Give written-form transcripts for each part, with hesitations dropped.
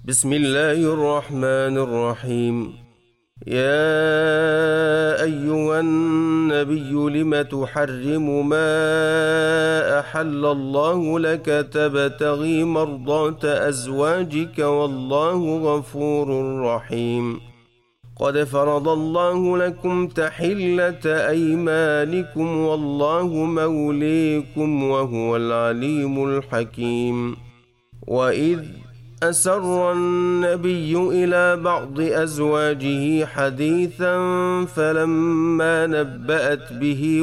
بسم الله الرحمن الرحيم. يا أيها النبي لم تحرم ما أحل الله لك تبتغي مرضات أزواجك والله غفور رحيم. قد فرض الله لكم تحلة أيمانكم والله موليكم وهو العليم الحكيم. وإذ أسر النبي إلى بعض أزواجه حديثا فلما نبأت به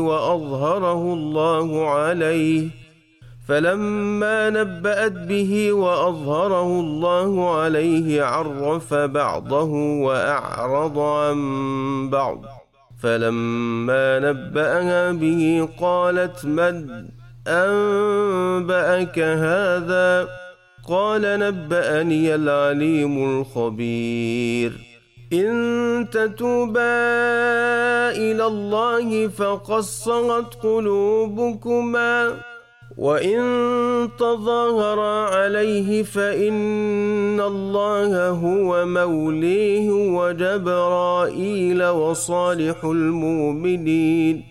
وأظهره الله عليه عرف بعضه وأعرض عن بعض. فلما نبأها به قالت من أنبأك هذا؟ قال نبأني العليم الخبير. إن تتوبا إلى الله فقد صغت قلوبكما وإن تظاهرا عليه فإن الله هو موليه وجبرائيل وصالح المؤمنين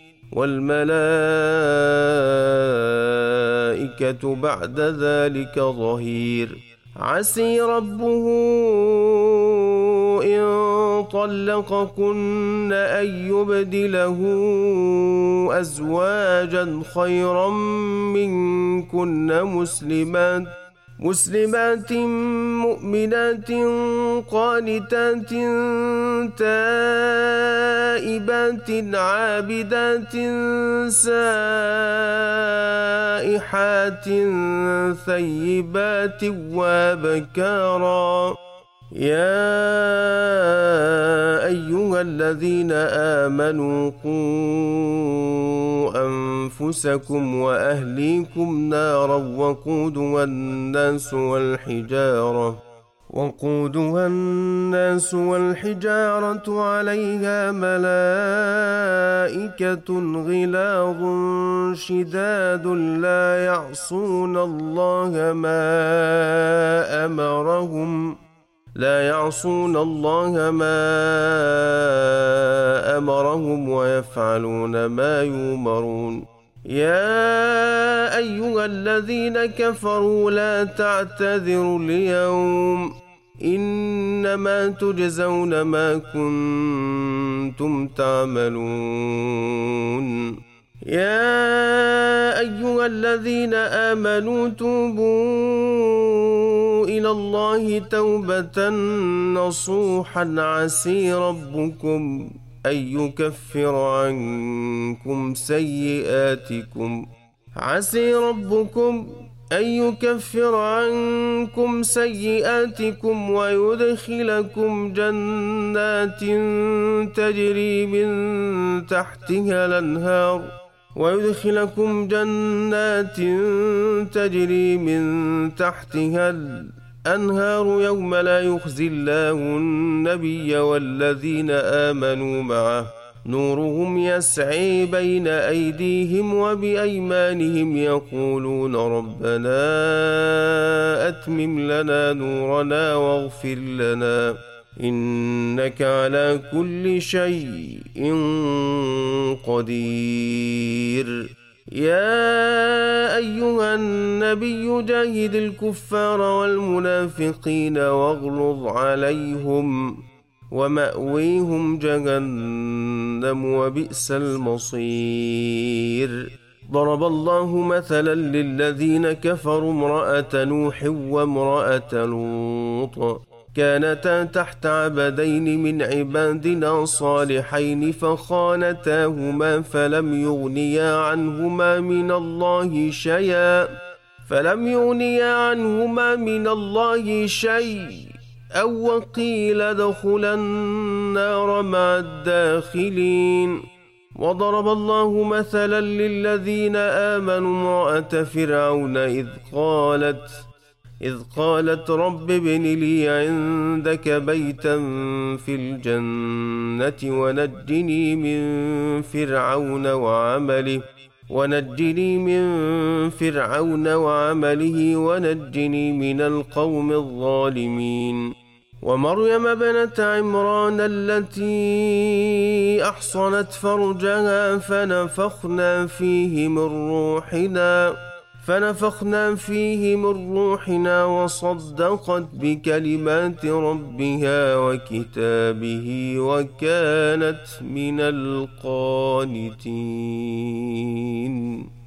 والملائكة بعد ذلك ظهير. عسي ربه إن طلقكن أن يبدله أزواجا خيرا منكن مسلمات مؤمنات قانتات تائبات عابدات سائحات ثيبات وابكارا. يا أيها الذين آمنوا قوا أنفسكم وأهليكم نارا وقودها الناس والحجارة عليها ملائكة غلاظ شداد لا يعصون الله ما أمرهم ويفعلون ما يؤمرون. يا أيها الذين كفروا لا تعتذروا اليوم إنما تجزون ما كنتم تعملون. يا أيها الذين آمنوا توبوا إلى الله توبة نصوحا عسى ربكم أن يكفر عنكم سيئاتكم ويدخلكم جنات تجري من تحتها الأنهار يوم لا يخزي الله النبي والذين آمنوا معه نورهم يسعي بين أيديهم وبأيمانهم يقولون ربنا أتمم لنا نورنا واغفر لنا إنك على كل شيء قدير. يا أيها النبي جاهد الكفار والمنافقين واغلظ عليهم ومأويهم جهنم وبئس المصير. ضرب الله مثلا للذين كفروا امرأة نوح وامرأة لوط كانتا تحت عبدين من عبادنا صالحين فخانتاهما فلم يغنيا عنهما من الله شيء أو وقيل ادخلا النار مع الداخلين. وضرب الله مثلا للذين آمنوا امرأة فرعون إذ قالت رب ابن لي عندك بيتا في الجنة ونجني من فرعون وعمله ونجني من فرعون وعمله ونجني من القوم الظالمين. ومريم ابنة عمران التي أحصنت فرجها فنفخنا فيه من روحنا وصدقت بكلمات ربها وكتابه وكانت من القانتين.